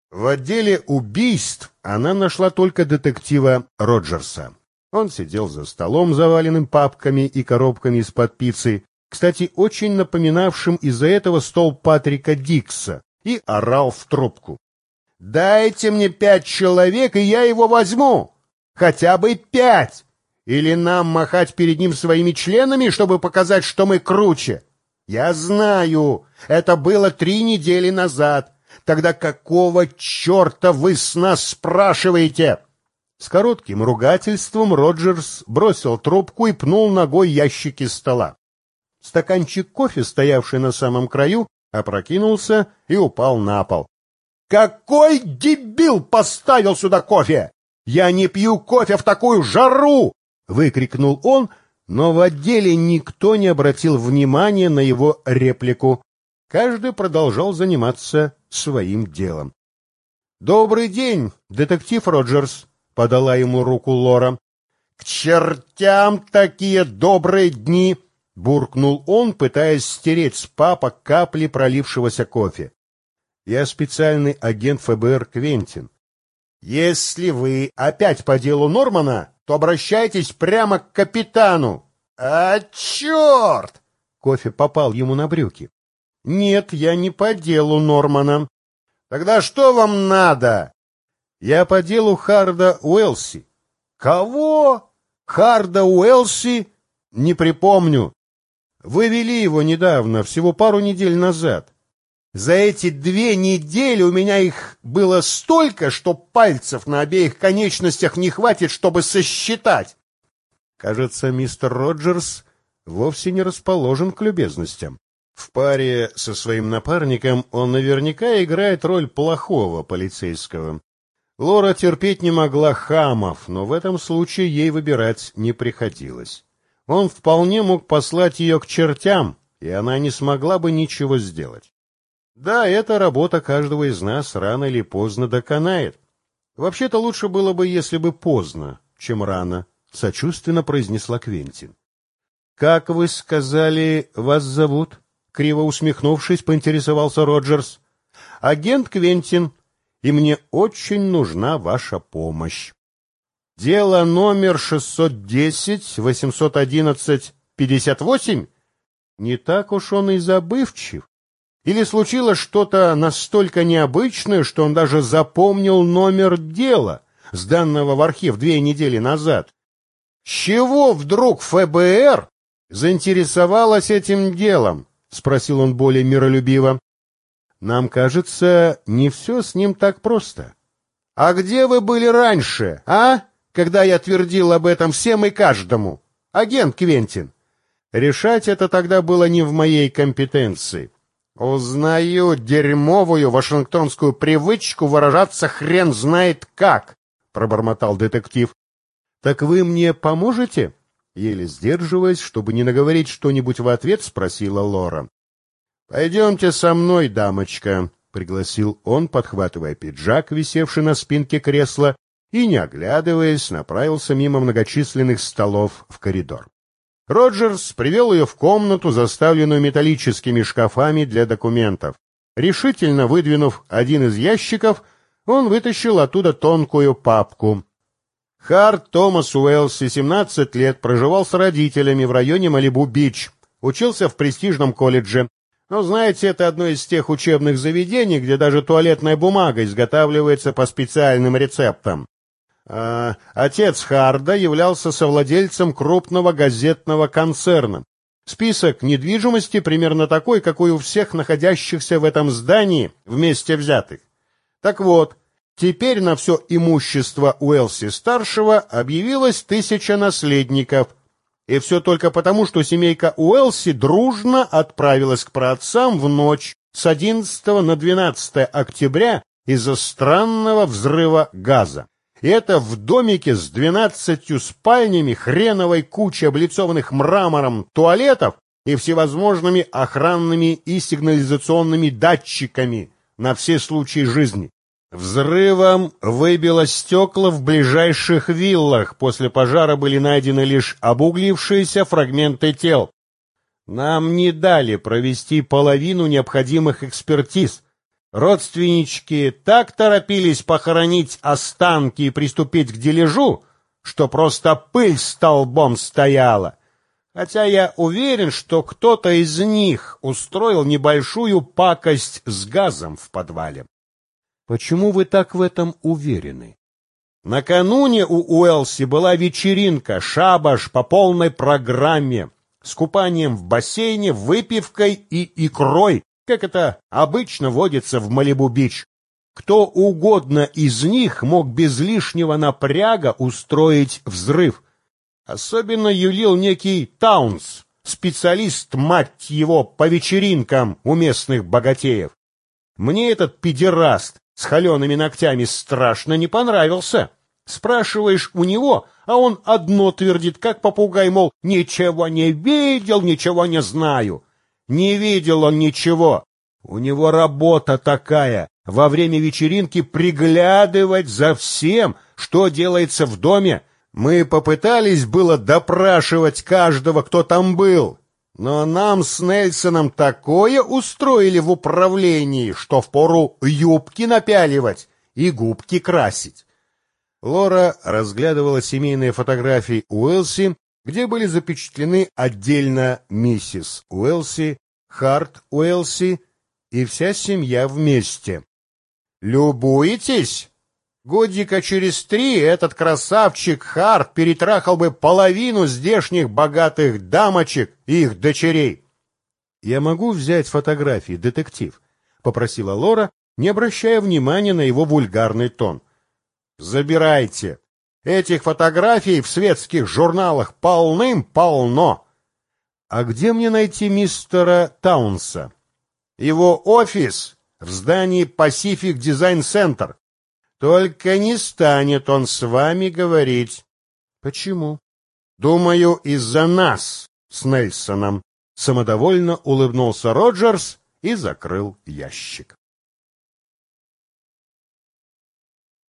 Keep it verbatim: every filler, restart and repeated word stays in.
В отделе убийств она нашла только детектива Роджерса. Он сидел за столом, заваленным папками и коробками из-под пиццы, кстати, очень напоминавшим из-за этого стол Патрика Дикса, и орал в трубку. «Дайте мне пять человек, и я его возьму! Хотя бы пять! Или нам махать перед ним своими членами, чтобы показать, что мы круче? Я знаю, это было три недели назад. Тогда какого черта вы с нас спрашиваете?» С коротким ругательством Роджерс бросил трубку и пнул ногой ящики стола. Стаканчик кофе, стоявший на самом краю, опрокинулся и упал на пол. «Какой дебил поставил сюда кофе? Я не пью кофе в такую жару!» — выкрикнул он, но в отделе никто не обратил внимания на его реплику. Каждый продолжал заниматься своим делом. «Добрый день, детектив Роджерс», — подала ему руку Лора. «К чертям такие добрые дни!» — буркнул он, пытаясь стереть с папок капли пролившегося кофе. «Я специальный агент ФБР Квентин. Если вы опять по делу Нормана, то обращайтесь прямо к капитану». «А, черт!» — кофе попал ему на брюки. «Нет, я не по делу Нормана». «Тогда что вам надо?» «Я по делу Харда Уэлси». «Кого? Харда Уэлси? Не припомню. Вы вели его недавно, всего пару недель назад. За эти две недели у меня их было столько, что пальцев на обеих конечностях не хватит, чтобы сосчитать». Кажется, мистер Роджерс вовсе не расположен к любезностям. В паре со своим напарником он наверняка играет роль плохого полицейского. Лора терпеть не могла хамов, но в этом случае ей выбирать не приходилось. Он вполне мог послать ее к чертям, и она не смогла бы ничего сделать. Да, эта работа каждого из нас рано или поздно доконает. Вообще-то лучше было бы, если бы поздно, чем рано, — сочувственно произнесла Квентин. — Как вы сказали, вас зовут? — криво усмехнувшись, поинтересовался Роджерс. — Агент Квентин, и мне очень нужна ваша помощь. Дело номер шестьсот десять восемьсот одиннадцать пятьдесят восемь? Не так уж он и забывчив. Или случилось что-то настолько необычное, что он даже запомнил номер дела, сданного в архив две недели назад? С чего вдруг ФБР заинтересовалась этим делом? — спросил он более миролюбиво. — Нам кажется, не все с ним так просто. — А где вы были раньше, а? Когда я твердил об этом всем и каждому? Агент Квентин. Решать это тогда было не в моей компетенции. Узнаю дерьмовую вашингтонскую привычку выражаться хрен знает как, — пробормотал детектив. — Так вы мне поможете? Еле сдерживаясь, чтобы не наговорить что-нибудь в ответ, спросила Лора. — Пойдемте со мной, дамочка, — пригласил он, подхватывая пиджак, висевший на спинке кресла, и, не оглядываясь, направился мимо многочисленных столов в коридор. Роджерс привел ее в комнату, заставленную металлическими шкафами для документов. Решительно выдвинув один из ящиков, он вытащил оттуда тонкую папку. Хард Томас Уэлси, семнадцать лет, проживал с родителями в районе Малибу-Бич, учился в престижном колледже. Но, знаете, это одно из тех учебных заведений, где даже туалетная бумага изготавливается по специальным рецептам. А, отец Харда являлся совладельцем крупного газетного концерна. Список недвижимости примерно такой, какой у всех находящихся в этом здании вместе взятых. Так вот, теперь на все имущество Уэлси-старшего объявилось тысяча наследников. И все только потому, что семейка Уэлси дружно отправилась к праотцам в ночь с одиннадцатого на двенадцатое октября из-за странного взрыва газа. И это в домике с двенадцатью спальнями, хреновой кучей облицованных мрамором туалетов и всевозможными охранными и сигнализационными датчиками на все случаи жизни. Взрывом выбило стекла в ближайших виллах, после пожара были найдены лишь обуглившиеся фрагменты тел. Нам не дали провести половину необходимых экспертиз. Родственнички так торопились похоронить останки и приступить к дележу, что просто пыль столбом стояла. Хотя я уверен, что кто-то из них устроил небольшую пакость с газом в подвале. Почему вы так в этом уверены? Накануне у Уэлси была вечеринка, шабаш по полной программе, с купанием в бассейне, выпивкой и икрой, как это обычно водится в Малибу-Бич. Кто угодно из них мог без лишнего напряга устроить взрыв. Особенно юлил некий Таунс, специалист, мать его, по вечеринкам у местных богатеев. Мне этот педераст с холеными ногтями страшно не понравился. Спрашиваешь у него, а он одно твердит, как попугай, мол, ничего не видел, ничего не знаю. Не видел он ничего. У него работа такая — во время вечеринки приглядывать за всем, что делается в доме. Мы попытались было допрашивать каждого, кто там был, но нам с Нельсоном такое устроили в управлении, что впору юбки напяливать и губки красить. Лора разглядывала семейные фотографии Уэлси, где были запечатлены отдельно миссис Уэлси, Харт Уэлси и вся семья вместе. «Любуетесь? Годика через три этот красавчик Харт перетрахал бы половину здешних богатых дамочек и их дочерей». «Я могу взять фотографии, детектив?» — попросила Лора, не обращая внимания на его вульгарный тон. «Забирайте. Этих фотографий в светских журналах полным-полно». «А где мне найти мистера Таунса?» «Его офис в здании Pacific Design Center. Только не станет он с вами говорить». «Почему?» «Думаю, из-за нас с Нельсоном». Самодовольно улыбнулся Роджерс и закрыл ящик.